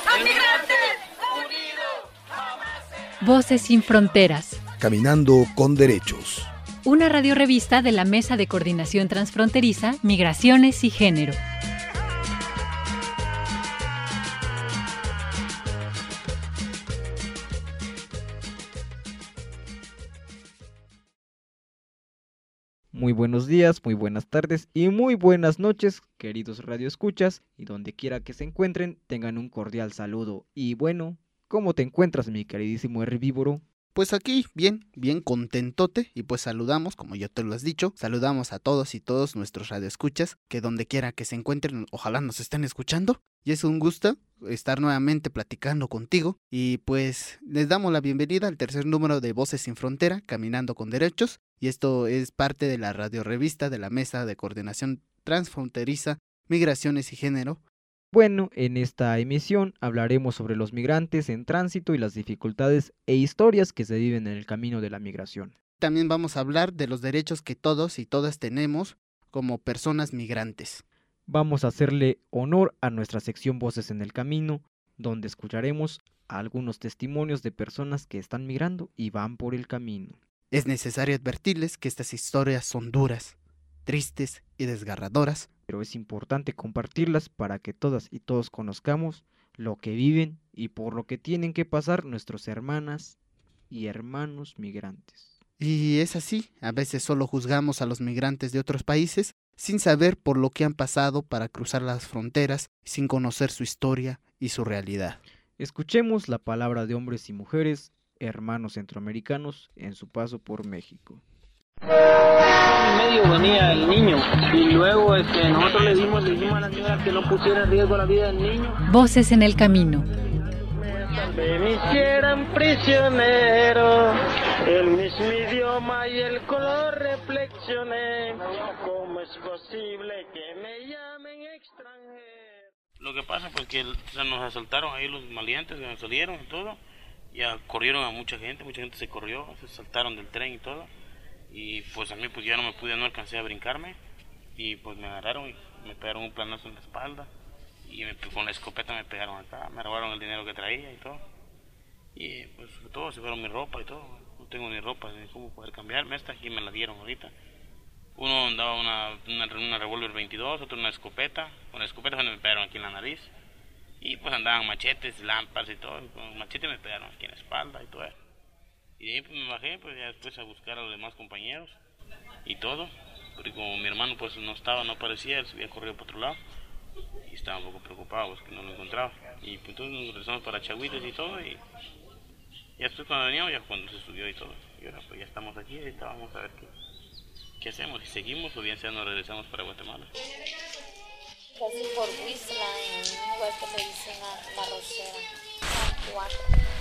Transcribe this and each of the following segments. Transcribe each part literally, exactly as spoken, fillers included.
al migrante unido jamás será. Voces sin fronteras. Caminando con derechos. Una radiorrevista de la Mesa de Coordinación Transfronteriza, Migraciones y Género. Muy buenos días, muy buenas tardes y muy buenas noches, queridos radioescuchas, y donde quiera que se encuentren, tengan un cordial saludo. Y bueno, ¿cómo te encuentras, mi queridísimo herbívoro? Pues aquí, bien, bien contentote, y pues saludamos, como ya te lo has dicho, saludamos a todos y todos nuestros radioescuchas, que donde quiera que se encuentren, ojalá nos estén escuchando, y es un gusto estar nuevamente platicando contigo, y pues les damos la bienvenida al tercer número de Voces sin Frontera, Caminando con Derechos, y esto es parte de la radiorrevista de la Mesa de Coordinación Transfronteriza, Migraciones y Género. Bueno, en esta emisión hablaremos sobre los migrantes en tránsito y las dificultades e historias que se viven en el camino de la migración. También vamos a hablar de los derechos que todos y todas tenemos como personas migrantes. Vamos a hacerle honor a nuestra sección Voces en el Camino, donde escucharemos algunos testimonios de personas que están migrando y van por el camino. Es necesario advertirles que estas historias son duras, tristes y desgarradoras, pero es importante compartirlas para que todas y todos conozcamos lo que viven y por lo que tienen que pasar nuestras hermanas y hermanos migrantes. Y es así, a veces solo juzgamos a los migrantes de otros países sin saber por lo que han pasado para cruzar las fronteras, sin conocer su historia y su realidad. Escuchemos la palabra de hombres y mujeres, hermanos centroamericanos, en su paso por México. En medio venía el niño y luego este, nosotros le dimos, le dijimos a la señora que no pusiera en riesgo la vida del niño. Voces en el camino. Me hicieran prisionero, el mismo idioma y el color reflexioné. ¿Cómo es posible que me llamen extranjero? Lo que pasa fue que se nos asaltaron ahí los maleantes, que nos salieron y todo. Ya corrieron a mucha gente, mucha gente se corrió, se saltaron del tren y todo. Y pues a mí pues ya no me pude, no alcancé a brincarme y pues me agarraron y me pegaron un planazo en la espalda y me, con la escopeta me pegaron acá, me robaron el dinero que traía y todo y pues todo, se fueron mi ropa y todo, no tengo ni ropa ni cómo poder cambiarme, esta aquí me la dieron ahorita. Uno andaba una, una, una revólver veintidós, otro una escopeta, con la escopeta me pegaron aquí en la nariz y pues andaban machetes, lámparas y todo, y con el machete me pegaron aquí en la espalda y todo eso. Y de ahí pues me bajé, pues ya después a buscar a los demás compañeros y todo, porque como mi hermano pues no estaba, no aparecía, él se había corrido por otro lado y estaba un poco preocupado, pues que no lo encontraba. Y pues entonces nos regresamos para Chagüites y todo y ya después cuando veníamos, ya cuando se subió y todo, y ahora pues ya estamos aquí, y vamos a ver qué, qué hacemos, si seguimos o bien sea nos regresamos para Guatemala. Casi por Huizla, en un lugar que le dicen la, la Rosera, cuatro.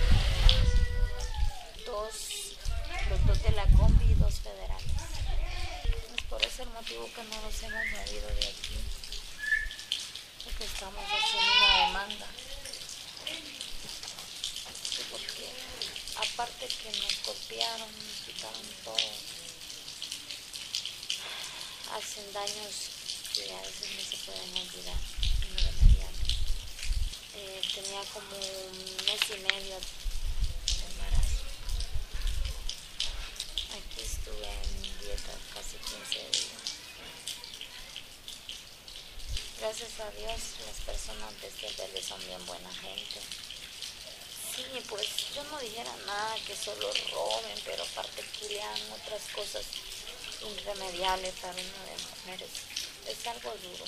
Dos, los dos de la combi y dos federales. Es por ese el motivo que no los hemos movido de aquí, porque estamos haciendo una demanda. Sí, porque aparte que nos golpearon, nos quitaron todo, hacen daños que a veces no se pueden olvidar, irremediables. Eh, tenía como un mes y medio de embarazo. Aquí estuve en dieta casi quince días. Gracias a Dios, las personas de este verde son bien buena gente. Sí, pues yo no dijera nada que solo roben, pero aparte culean otras cosas irremediables para una de mujeres. Es algo duro.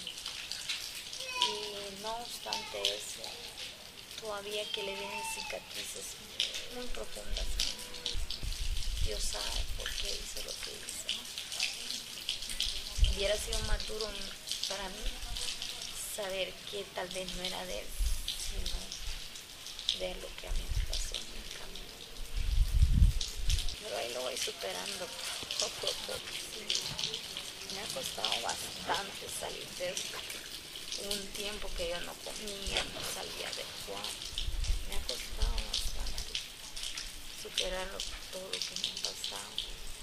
Y no obstante eso, todavía que le vienen cicatrices muy profundas. Dios sabe por qué hice lo que hice. Hubiera sido más duro para mí saber que tal vez no era de él, sino de lo que a mí me pasó en el camino. Pero ahí lo voy superando poco a poco. Sí. Me ha costado bastante salir de esto. Un tiempo que yo no comía, no salía de jugar. Me ha costado bastante superarlo todo lo que me ha pasado.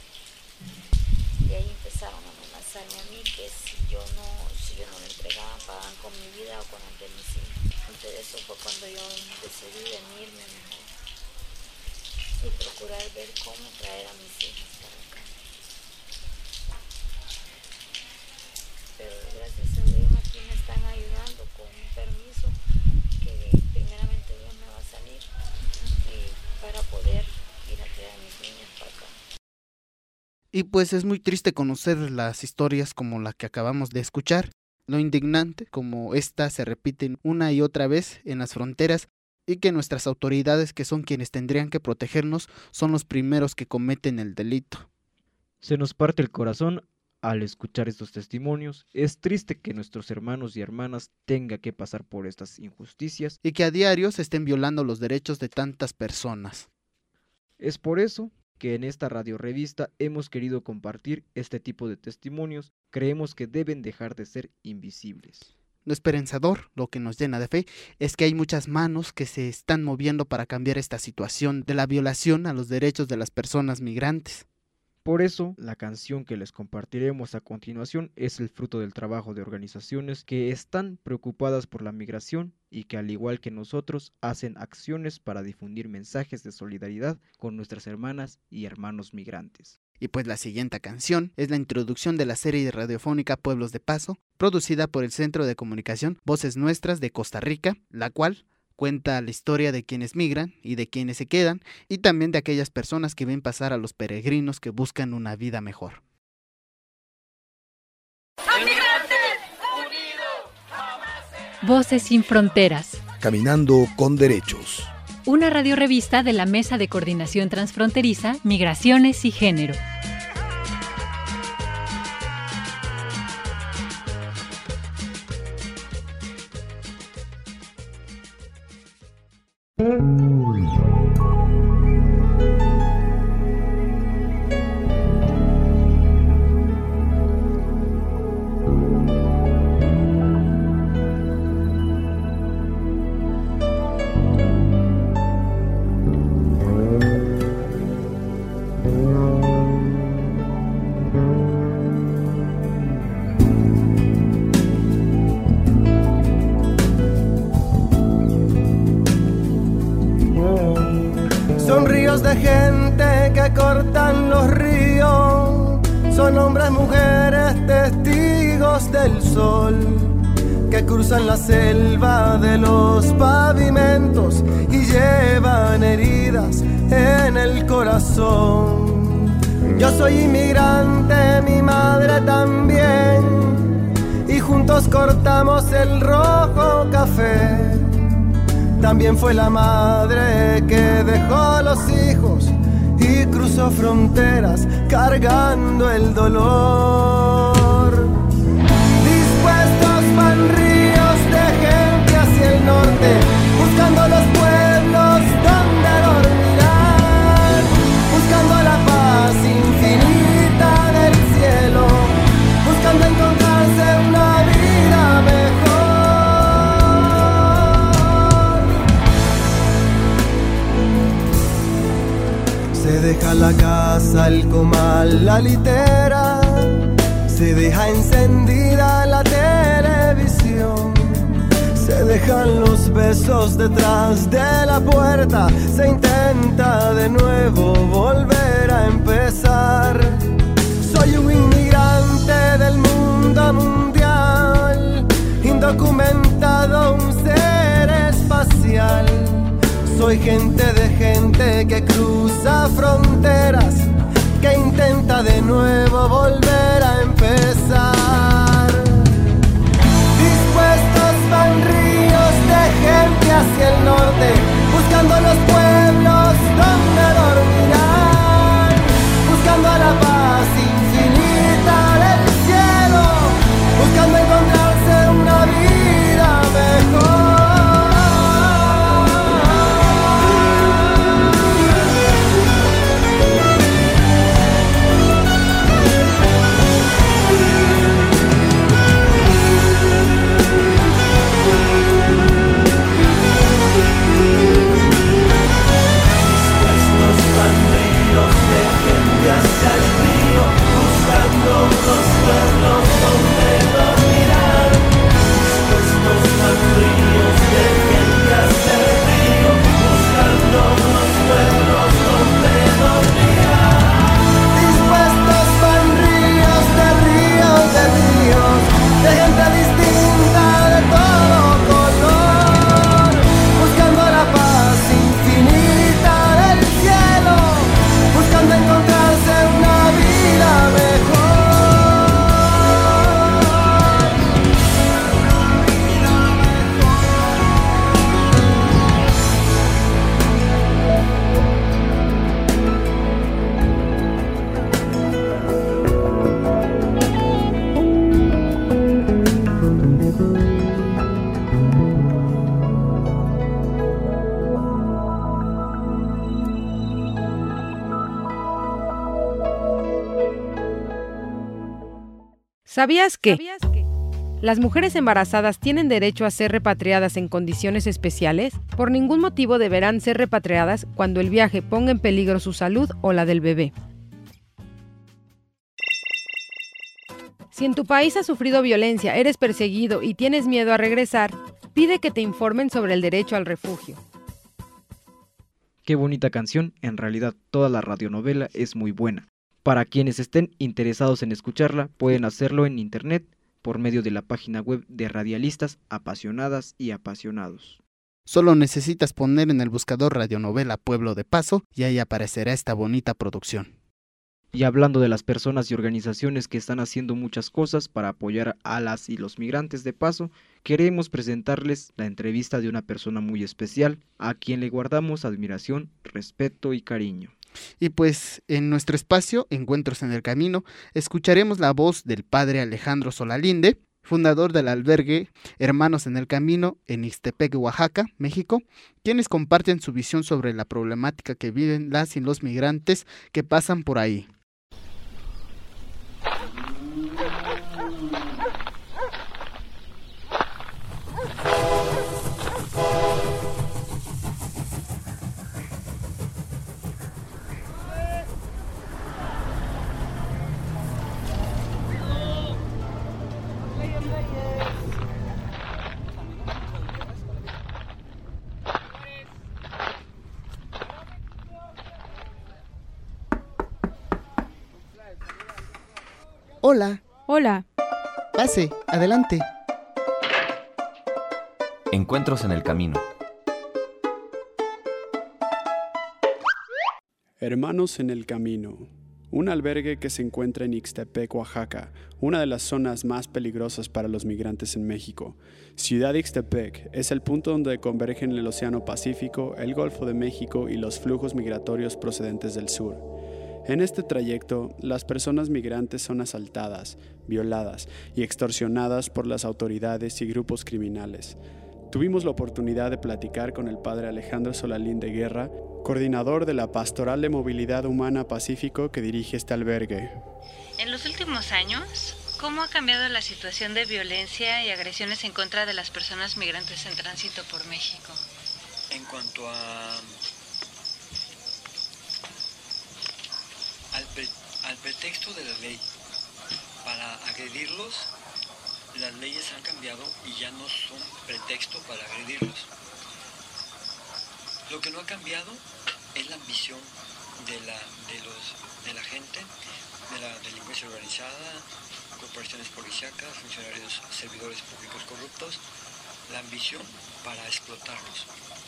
Y ahí empezaron a amenazarme a mí que si yo no, si yo no me entregaba, pagaban con mi vida o con el de mis hijos. Entonces por eso fue cuando yo decidí venirme mejor y procurar ver cómo traer a mis hijas para acá. Pero gracias a Dios aquí me están ayudando con un permiso que primeramente Dios me va a salir y para poder ir a traer a mis niñas para acá. Y pues es muy triste conocer las historias como la que acabamos de escuchar, lo indignante como éstas se repiten una y otra vez en las fronteras y que nuestras autoridades, que son quienes tendrían que protegernos, son los primeros que cometen el delito. Se nos parte el corazón al escuchar estos testimonios. Es triste que nuestros hermanos y hermanas tengan que pasar por estas injusticias Y que a diario se estén violando los derechos de tantas personas. Es por eso que en esta radio revista hemos querido compartir este tipo de testimonios. Creemos que deben dejar de ser invisibles. Lo esperanzador, lo que nos llena de fe, es que hay muchas manos que se están moviendo para cambiar esta situación de la violación a los derechos de las personas migrantes. Por eso, la canción que les compartiremos a continuación es el fruto del trabajo de organizaciones que están preocupadas por la migración y que, al igual que nosotros, hacen acciones para difundir mensajes de solidaridad con nuestras hermanas y hermanos migrantes. Y pues la siguiente canción es la introducción de la serie radiofónica Pueblos de Paso, producida por el Centro de Comunicación Voces Nuestras de Costa Rica, la cual cuenta la historia de quienes migran y de quienes se quedan, y también de aquellas personas que ven pasar a los peregrinos que buscan una vida mejor. Voces sin fronteras. Caminando con derechos. Una radiorevista de la Mesa de Coordinación Transfronteriza, Migraciones y Género. Son ríos de gente que cortan los ríos, son hombres, mujeres, testigos del sol, que cruzan la selva de los pavimentos y llevan heridas en el corazón. Yo soy inmigrante, mi madre también, y juntos cortamos el rojo café. También fue la madre que dejó los hijos y cruzó fronteras cargando el dolor. Dispuestos van ríos de gente hacia el norte, buscando los pueblos donde dormirán, buscando la paz infinita del cielo, buscando encontrarse una vida mejor. Se deja la casa, el comal, la litera, se deja encendida la televisión, se dejan los besos detrás de la puerta, se intenta de nuevo volver a empezar. Soy un inmigrante del mundo mundial, indocumentado, un ser espacial. Soy gente de gente que cruza fronteras, que intenta de nuevo volver a empezar. Dispuestos van ríos de gente hacia el norte, buscando los pueblos donde dormirán, buscando la paz infinita del cielo, buscando encontrarse una vida mejor. ¿Sabías que las mujeres embarazadas tienen derecho a ser repatriadas en condiciones especiales? Por ningún motivo deberán ser repatriadas cuando el viaje ponga en peligro su salud o la del bebé. Si en tu país has sufrido violencia, eres perseguido y tienes miedo a regresar, pide que te informen sobre el derecho al refugio. Qué bonita canción, en realidad toda la radionovela es muy buena. Para quienes estén interesados en escucharla, pueden hacerlo en internet por medio de la página web de Radialistas Apasionadas y Apasionados. Solo necesitas poner en el buscador radionovela Pueblo de Paso y ahí aparecerá esta bonita producción. Y hablando de las personas y organizaciones que están haciendo muchas cosas para apoyar a las y los migrantes de paso, queremos presentarles la entrevista de una persona muy especial, a quien le guardamos admiración, respeto y cariño. Y pues en nuestro espacio, Encuentros en el Camino, escucharemos la voz del padre Alejandro Solalinde, fundador del albergue Hermanos en el Camino en Ixtepec, Oaxaca, México, quienes comparten su visión sobre la problemática que viven las y los migrantes que pasan por ahí. Hola. Hola. Pase, adelante. Encuentros en el Camino. Hermanos en el Camino, un albergue que se encuentra en Ixtepec, Oaxaca, una de las zonas más peligrosas para los migrantes en México. Ciudad Ixtepec es el punto donde convergen el Océano Pacífico, el Golfo de México y los flujos migratorios procedentes del sur. En este trayecto, las personas migrantes son asaltadas, violadas y extorsionadas por las autoridades y grupos criminales. Tuvimos la oportunidad de platicar con el padre Alejandro Solalinde Guerra, coordinador de la Pastoral de Movilidad Humana Pacífico que dirige este albergue. En los últimos años, ¿cómo ha cambiado la situación de violencia y agresiones en contra de las personas migrantes en tránsito por México? En cuanto a al, pre, al pretexto de la ley para agredirlos, las leyes han cambiado y ya no son pretexto para agredirlos. Lo que no ha cambiado es la ambición de la, de los, de la gente, de la delincuencia organizada, corporaciones policíacas, funcionarios, servidores públicos corruptos, la ambición para explotarlos.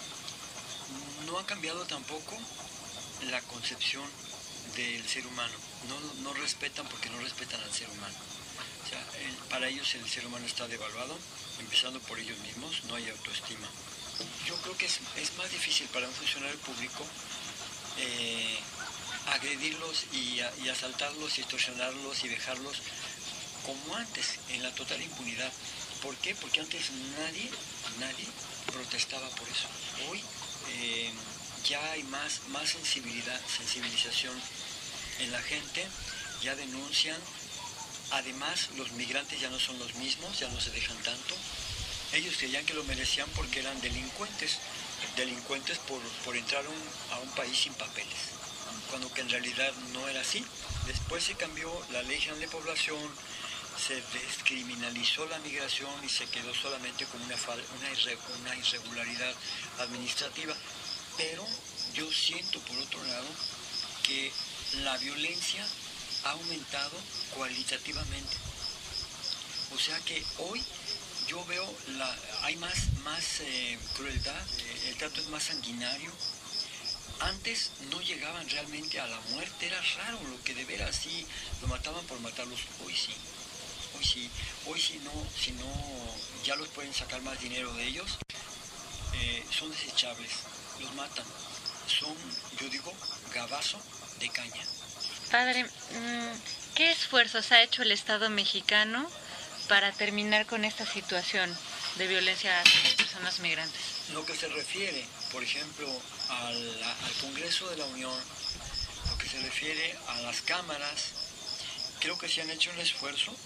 No ha cambiado tampoco la concepción del ser humano. No, no respetan porque no respetan al ser humano. O sea, el, para ellos el ser humano está devaluado, empezando por ellos mismos, no hay autoestima. Yo creo que es, es más difícil para un funcionario público eh, agredirlos y, y asaltarlos y extorsionarlos y dejarlos como antes, en la total impunidad. ¿Por qué? Porque antes nadie, nadie protestaba por eso. Hoy eh, ya hay más, más sensibilidad, sensibilización en la gente, ya denuncian. Además, los migrantes ya no son los mismos, ya no se dejan tanto. Ellos creían que lo merecían porque eran delincuentes, delincuentes por, por entrar un, a un país sin papeles, cuando que en realidad no era así. Después se cambió la Ley General de Población, se descriminalizó la migración y se quedó solamente como una, una, irre, una irregularidad administrativa. Pero yo siento, por otro lado, que la violencia ha aumentado cualitativamente. O sea que hoy yo veo, la, hay más, más eh, crueldad, eh, el trato es más sanguinario. Antes no llegaban realmente a la muerte, era raro lo que de veras sí, lo mataban por matarlos. Hoy sí, hoy sí, hoy si no, si no ya los pueden sacar más dinero de ellos, eh, son desechables, los matan. Son, yo digo, gabazo de caña. Padre, ¿qué esfuerzos ha hecho el Estado mexicano para terminar con esta situación de violencia hacia las personas migrantes? Lo que se refiere, por ejemplo, al, al Congreso de la Unión, lo que se refiere a las cámaras, creo que se han hecho un esfuerzo,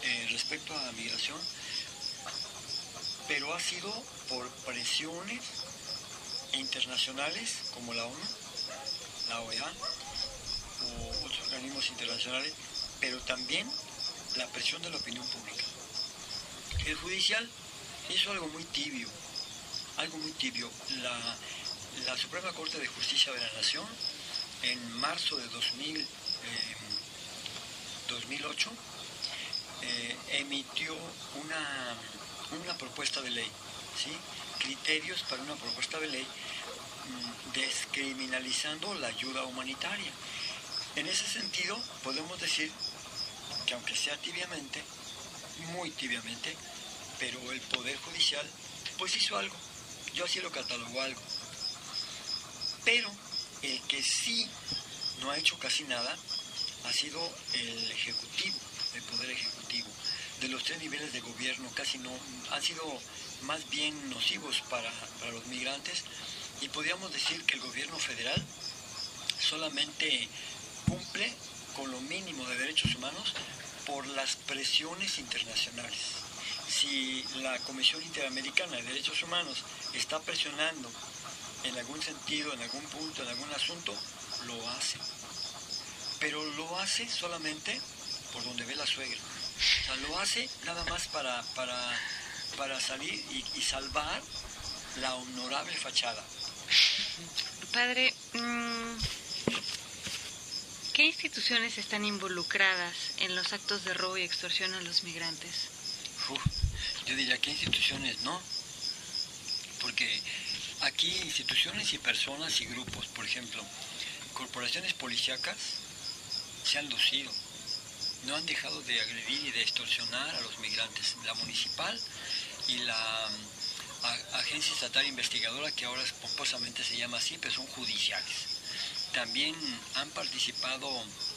eh, respecto a la migración, pero ha sido por presiones internacionales como la ONU, la O E A o otros organismos internacionales, pero también la presión de la opinión pública. El judicial hizo algo muy tibio, algo muy tibio. La, la Suprema Corte de Justicia de la Nación, en marzo de dos mil, eh, dos mil ocho, eh, emitió una, una propuesta de ley, ¿sí? Criterios para una propuesta de ley mmm, descriminalizando la ayuda humanitaria. En ese sentido, podemos decir que aunque sea tibiamente, muy tibiamente, pero el Poder Judicial pues hizo algo. Yo así lo catalogó algo. Pero el que sí no ha hecho casi nada ha sido el Ejecutivo, el Poder Ejecutivo. De los tres niveles de gobierno casi no, han sido más bien nocivos para, para los migrantes, y podríamos decir que el gobierno federal solamente cumple con lo mínimo de derechos humanos por las presiones internacionales. Si la Comisión Interamericana de Derechos Humanos está presionando en algún sentido, en algún punto, en algún asunto, lo hace. Pero lo hace solamente por donde ve la suegra. O sea, lo hace nada más para, para, para salir y, y salvar la honorable fachada. Padre, mmm, ¿qué instituciones están involucradas en los actos de robo y extorsión a los migrantes? Uf, yo diría que instituciones no, porque aquí instituciones y personas y grupos, por ejemplo, corporaciones policíacas se han lucido, no han dejado de agredir y de extorsionar a los migrantes. La municipal y la a, Agencia Estatal Investigadora, que ahora pomposamente se llama así, pero son judiciales. También han participado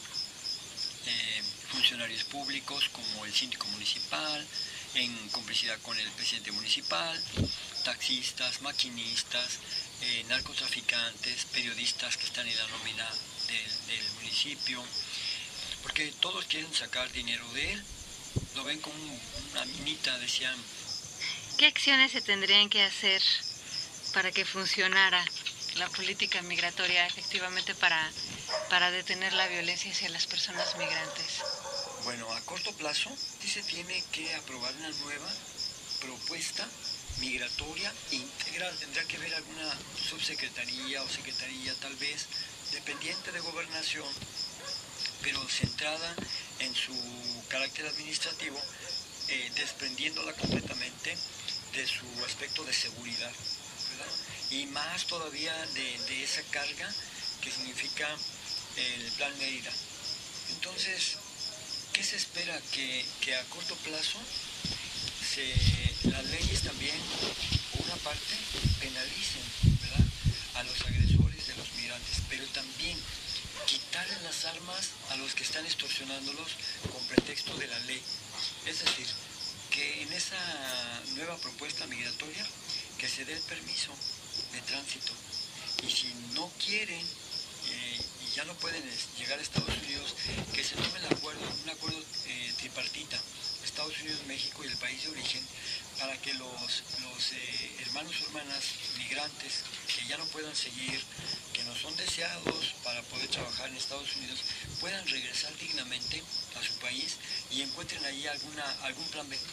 eh, funcionarios públicos como el síndico municipal, en complicidad con el presidente municipal, taxistas, maquinistas, eh, narcotraficantes, periodistas que están en la nómina del, del municipio, porque todos quieren sacar dinero de él, lo ven como una minita, decían. ¿Qué acciones se tendrían que hacer para que funcionara la política migratoria efectivamente para, para detener la violencia hacia las personas migrantes? Bueno, a corto plazo sí se tiene que aprobar una nueva propuesta migratoria integral. Tendrá que haber alguna subsecretaría o secretaría tal vez dependiente de gobernación, pero centrada en su carácter administrativo, eh, desprendiéndola completamente de su aspecto de seguridad, ¿verdad? Y más todavía de, de esa carga que significa el Plan Mérida. Entonces, ¿qué se espera? Que, que a corto plazo se, las leyes también, por una parte, penalicen, ¿verdad?, a los agresores de los migrantes, pero también quitarle las armas a los que están extorsionándolos con pretexto de la ley. Es decir, que en esa nueva propuesta migratoria que se dé el permiso de tránsito, y si no quieren eh, y ya no pueden llegar a Estados Unidos, que se tome el acuerdo, un acuerdo eh, tripartita, Estados Unidos, México y el país de origen, para que los, los eh, hermanos o hermanas migrantes que ya no puedan seguir, que no son deseados para poder trabajar en Estados Unidos, puedan regresar dignamente a su país y encuentren ahí alguna, algún plan B.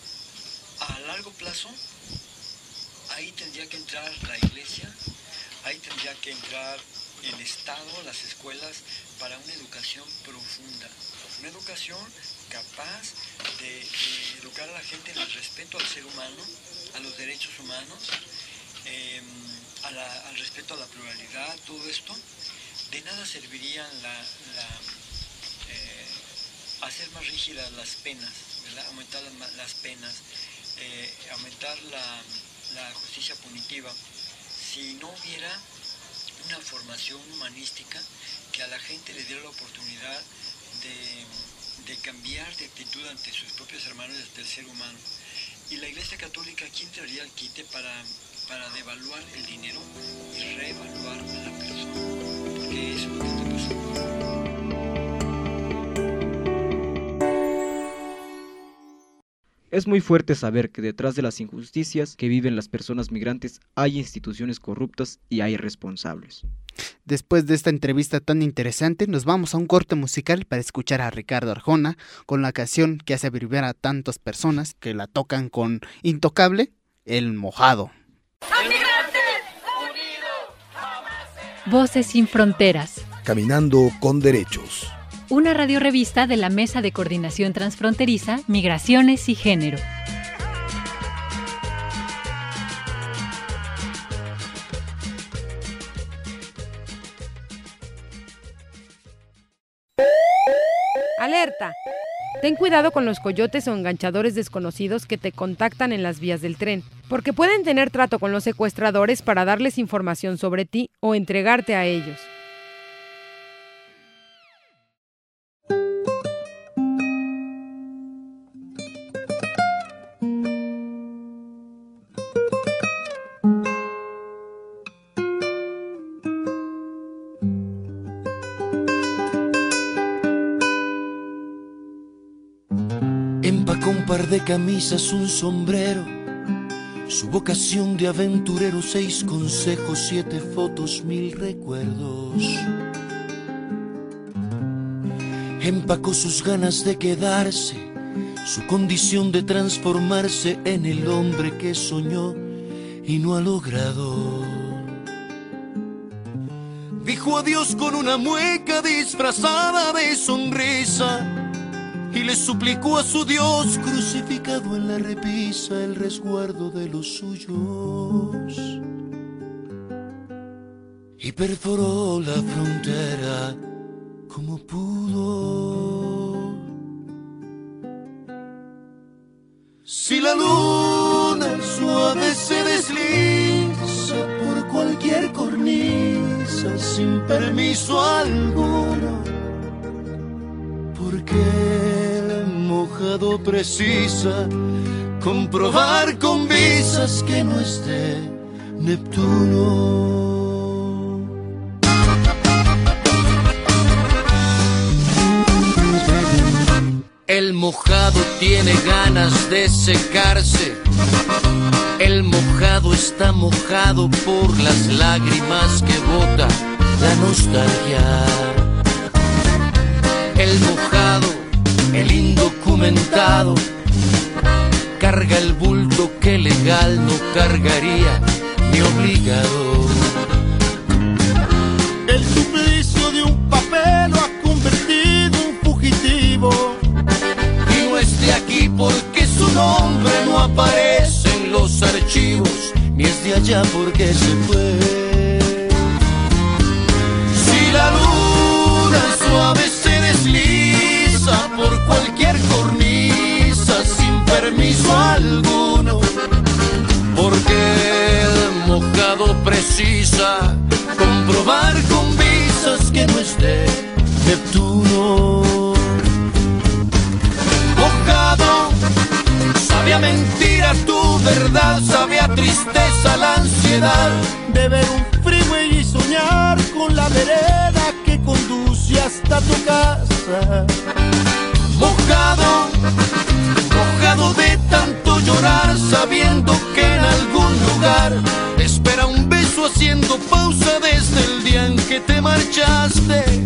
A largo plazo, ahí tendría que entrar la iglesia, ahí tendría que entrar el Estado, las escuelas, para una educación profunda, una educación capaz de, de educar a la gente en el respeto al ser humano, a los derechos humanos, eh, a la, al respeto a la pluralidad, todo esto. De nada servirían la, la, eh, hacer más rígidas las penas, ¿verdad?, aumentar las, las penas, eh, aumentar la, la justicia punitiva, si no hubiera una formación humanística que a la gente le diera la oportunidad de, de cambiar de actitud ante sus propios hermanos y ante el ser humano. Y la Iglesia Católica aquí entraría al quite para, para devaluar el dinero y reevaluar a la persona, porque eso es lo que está pasando. Es muy fuerte saber que detrás de las injusticias que viven las personas migrantes hay instituciones corruptas y hay responsables. Después de esta entrevista tan interesante, nos vamos a un corte musical para escuchar a Ricardo Arjona con la canción que hace vibrar a tantas personas que la tocan con Intocable, El Mojado. Voces sin fronteras. Caminando con derechos. Una radiorevista de la Mesa de Coordinación Transfronteriza, Migraciones y Género. ¡Alerta! Ten cuidado con los coyotes o enganchadores desconocidos que te contactan en las vías del tren, porque pueden tener trato con los secuestradores para darles información sobre ti o entregarte a ellos. Empacó un par de camisas, un sombrero, su vocación de aventurero, seis consejos, siete fotos, mil recuerdos. Empacó sus ganas de quedarse, su condición de transformarse en el hombre que soñó y no ha logrado. Dijo adiós con una mueca disfrazada de sonrisa y le suplicó a su Dios crucificado en la repisa el resguardo de los suyos. Y perforó la frontera como pudo. Si la luna suave se desliza por cualquier cornisa sin permiso alguno, porque el mojado precisa comprobar con visas que no es de Neptuno. El mojado tiene ganas de secarse, el mojado está mojado por las lágrimas que bota la nostalgia. El mojado, el indocumentado, carga el bulto que legal no cargaría ni obligado. El suplicio de un papel lo ha convertido en fugitivo y no es de aquí porque su nombre no aparece en los archivos, ni es de allá porque se fue. Si la luna suave se desliza por cualquier cornisa sin permiso alguno, porque el mojado precisa comprobar con visas que no es de Neptuno. Mojado, sabe a mentira tu verdad, sabe a tristeza la ansiedad de ver un freeway y soñar con la vereda que conduce hasta tu casa. Mojado, mojado de tanto llorar, sabiendo que en algún lugar te espera un beso haciendo pausa desde el día en que te marchaste.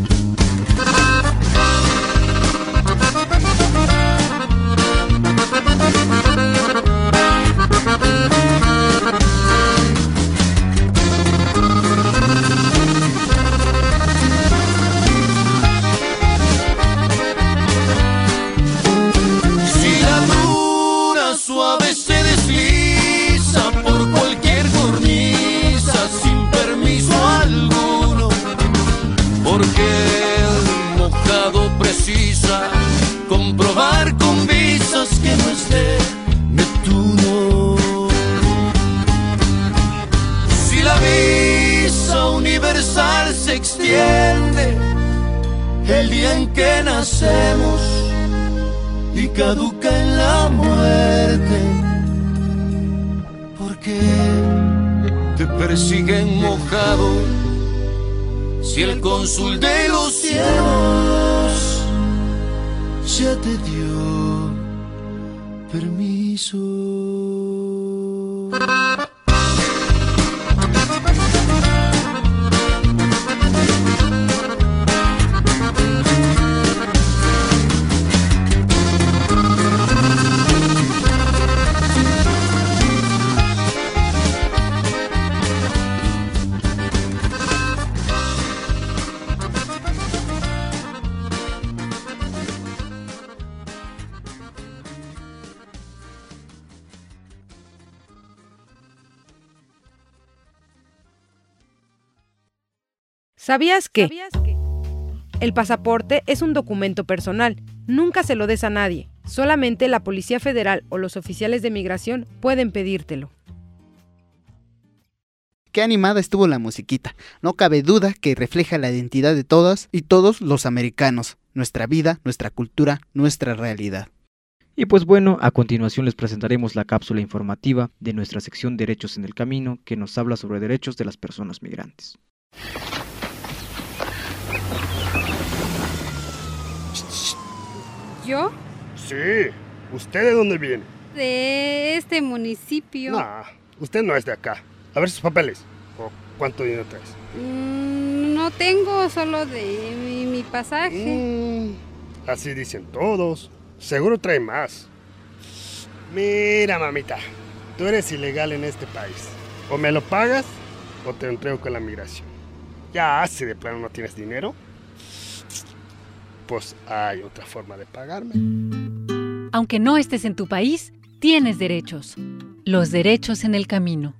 Suave se desliza por cualquier cornisa sin permiso alguno, porque el mojado precisa comprobar con visas que no es de Neptuno. Si la visa universal se extiende el día en que nacemos y caduca en la muerte, porque te persiguen mojado si el cónsul de los cielos ya te dio permiso. hizo. ¿Sabías que? El pasaporte es un documento personal. Nunca se lo des a nadie. Solamente la Policía Federal o los oficiales de migración pueden pedírtelo. Qué animada estuvo la musiquita. No cabe duda que refleja la identidad de todas y todos los americanos. Nuestra vida, nuestra cultura, nuestra realidad. Y pues bueno, a continuación les presentaremos la cápsula informativa de nuestra sección Derechos en el Camino, que nos habla sobre derechos de las personas migrantes. ¿Yo? Sí. ¿Usted de dónde viene? De este municipio. No, usted no es de acá. A ver sus papeles. ¿O cuánto dinero traes? Mm, no tengo, solo de mi, mi pasaje. Mm, así dicen todos. Seguro trae más. Mira, mamita, tú eres ilegal en este país. O me lo pagas o te entrego con la migración. Ya, si de plano no tienes dinero, pues hay otra forma de pagarme. Aunque no estés en tu país, tienes derechos. Los derechos en el camino.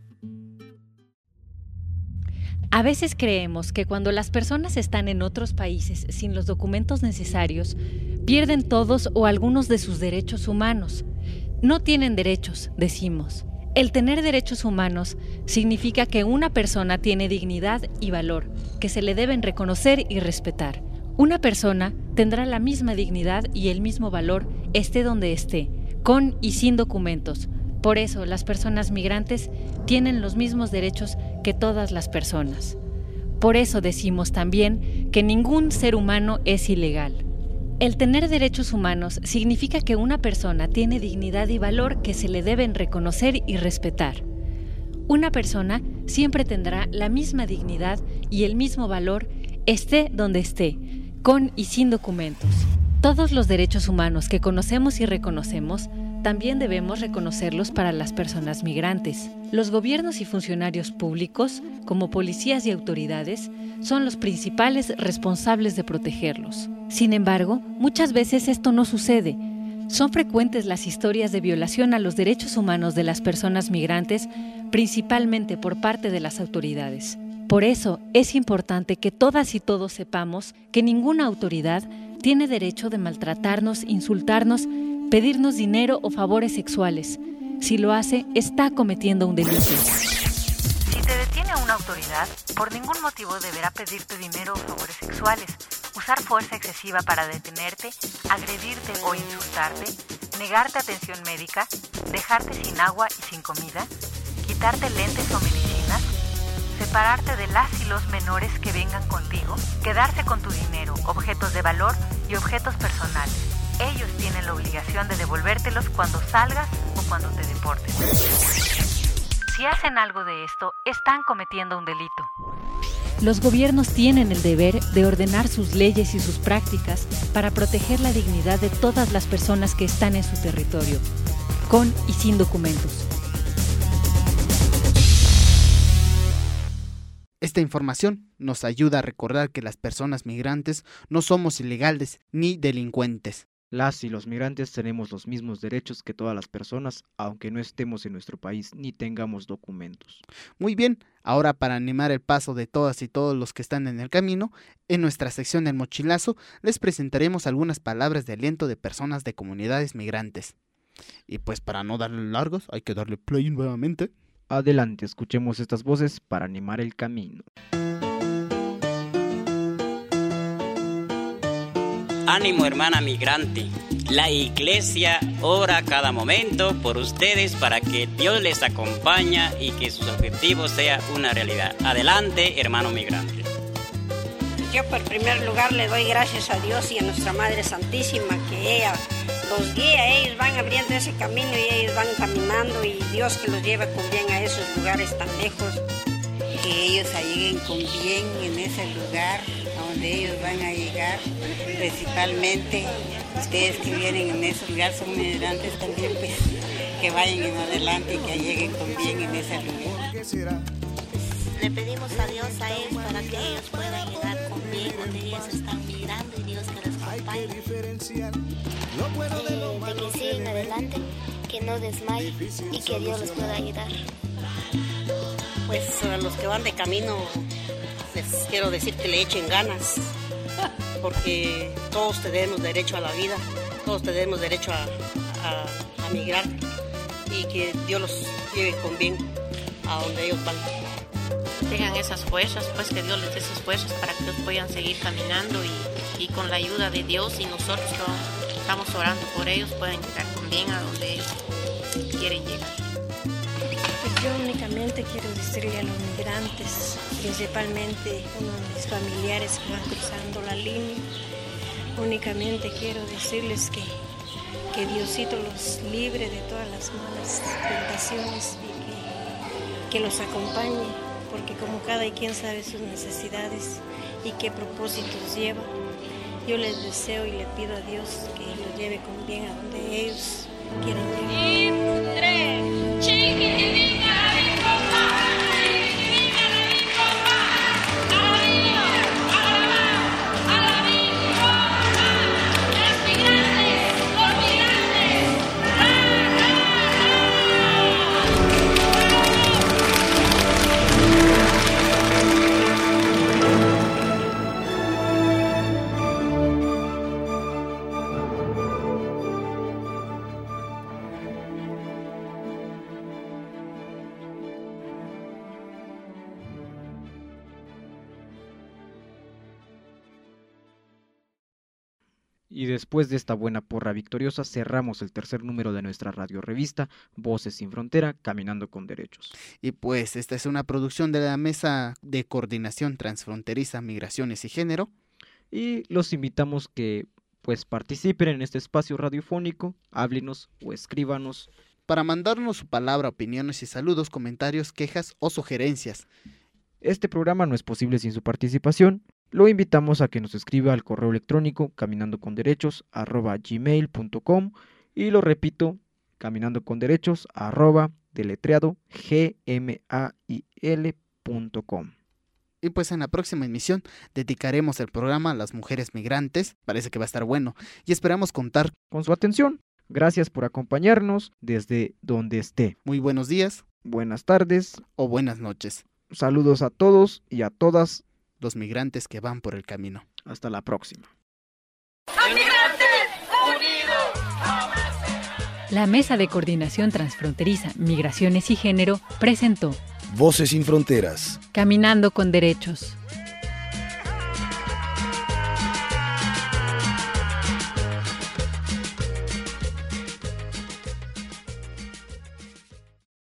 A veces creemos que cuando las personas están en otros países sin los documentos necesarios, pierden todos o algunos de sus derechos humanos. No tienen derechos, decimos. El tener derechos humanos significa que una persona tiene dignidad y valor, que se le deben reconocer y respetar. Una persona tendrá la misma dignidad y el mismo valor esté donde esté, con y sin documentos. Por eso las personas migrantes tienen los mismos derechos que todas las personas. Por eso decimos también que ningún ser humano es ilegal. El tener derechos humanos significa que una persona tiene dignidad y valor que se le deben reconocer y respetar. Una persona siempre tendrá la misma dignidad y el mismo valor esté donde esté, con y sin documentos. Todos los derechos humanos que conocemos y reconocemos, también debemos reconocerlos para las personas migrantes. Los gobiernos y funcionarios públicos, como policías y autoridades, son los principales responsables de protegerlos. Sin embargo, muchas veces esto no sucede. Son frecuentes las historias de violación a los derechos humanos de las personas migrantes, principalmente por parte de las autoridades. Por eso es importante que todas y todos sepamos que ninguna autoridad tiene derecho de maltratarnos, insultarnos, pedirnos dinero o favores sexuales. Si lo hace, está cometiendo un delito. Si te detiene una autoridad, por ningún motivo deberá pedirte dinero o favores sexuales, usar fuerza excesiva para detenerte, agredirte o insultarte, negarte atención médica, dejarte sin agua y sin comida, quitarte lentes o medicinas, separarte de las y los menores que vengan contigo, quedarse con tu dinero, objetos de valor y objetos personales. Ellos tienen la obligación de devolvértelos cuando salgas o cuando te deporten. Si hacen algo de esto, están cometiendo un delito. Los gobiernos tienen el deber de ordenar sus leyes y sus prácticas para proteger la dignidad de todas las personas que están en su territorio, con y sin documentos. Esta información nos ayuda a recordar que las personas migrantes no somos ilegales ni delincuentes. Las y los migrantes tenemos los mismos derechos que todas las personas, aunque no estemos en nuestro país ni tengamos documentos. Muy bien, ahora para animar el paso de todas y todos los que están en el camino, en nuestra sección del mochilazo les presentaremos algunas palabras de aliento de personas de comunidades migrantes. Y pues para no darle largos, hay que darle play nuevamente. Adelante, escuchemos estas voces para animar el camino. Ánimo, hermana migrante. La iglesia ora a cada momento por ustedes para que Dios les acompañe y que sus objetivos sean una realidad. Adelante, hermano migrante. Yo por primer lugar le doy gracias a Dios y a nuestra Madre Santísima que ella los guía, ellos van abriendo ese camino y ellos van caminando y Dios que los lleva con bien a esos lugares tan lejos. Que ellos lleguen con bien en ese lugar a donde ellos van a llegar, principalmente ustedes que vienen en ese lugar son migrantes también, pues que vayan en adelante y que lleguen con bien en ese lugar. Le pedimos a Dios a ellos para que ellos puedan llegar con bien donde ellos están migrando y Dios que les acompañe. Eh, de que sigan adelante, que no desmayen y que Dios los pueda ayudar. Pues a los que van de camino les quiero decir que le echen ganas, porque todos tenemos derecho a la vida, todos tenemos derecho a, a, a migrar y que Dios los lleve con bien a donde ellos van. Tengan esas fuerzas, pues que Dios les dé esas fuerzas para que ellos puedan seguir caminando y, y con la ayuda de Dios y nosotros que estamos orando por ellos puedan llegar con bien a donde ellos quieren llegar. Yo únicamente quiero decirle a los migrantes, principalmente a uno de mis familiares que van cruzando la línea, únicamente quiero decirles que, que Diosito los libre de todas las malas tentaciones y que, que los acompañe, porque como cada quien sabe sus necesidades y qué propósitos lleva, yo les deseo y le pido a Dios que los lleve con bien a donde ellos quieren llegar. Y después de esta buena porra victoriosa, cerramos el tercer número de nuestra radio revista, Voces sin Frontera, Caminando con Derechos. Y pues esta es una producción de la Mesa de Coordinación Transfronteriza, Migraciones y Género. Y los invitamos que pues participen en este espacio radiofónico, háblenos o escríbanos. Para mandarnos su palabra, opiniones y saludos, comentarios, quejas o sugerencias. Este programa no es posible sin su participación. Lo invitamos a que nos escriba al correo electrónico caminandoconderechos arroba gmail punto com y lo repito, caminandoconderechos arroba deletreado gmail punto com. Y pues en la próxima emisión dedicaremos el programa a las mujeres migrantes, parece que va a estar bueno, y esperamos contar con su atención. Gracias por acompañarnos desde donde esté. Muy buenos días, buenas tardes o buenas noches. Saludos a todos y a todas los migrantes que van por el camino. Hasta la próxima. La Mesa de Coordinación Transfronteriza, Migraciones y Género presentó Voces sin Fronteras. Caminando con Derechos.